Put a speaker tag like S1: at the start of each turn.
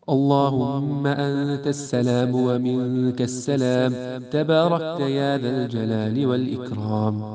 S1: اللهم أنت السلام ومنك السلام، تباركت يا ذا الجلال والإكرام.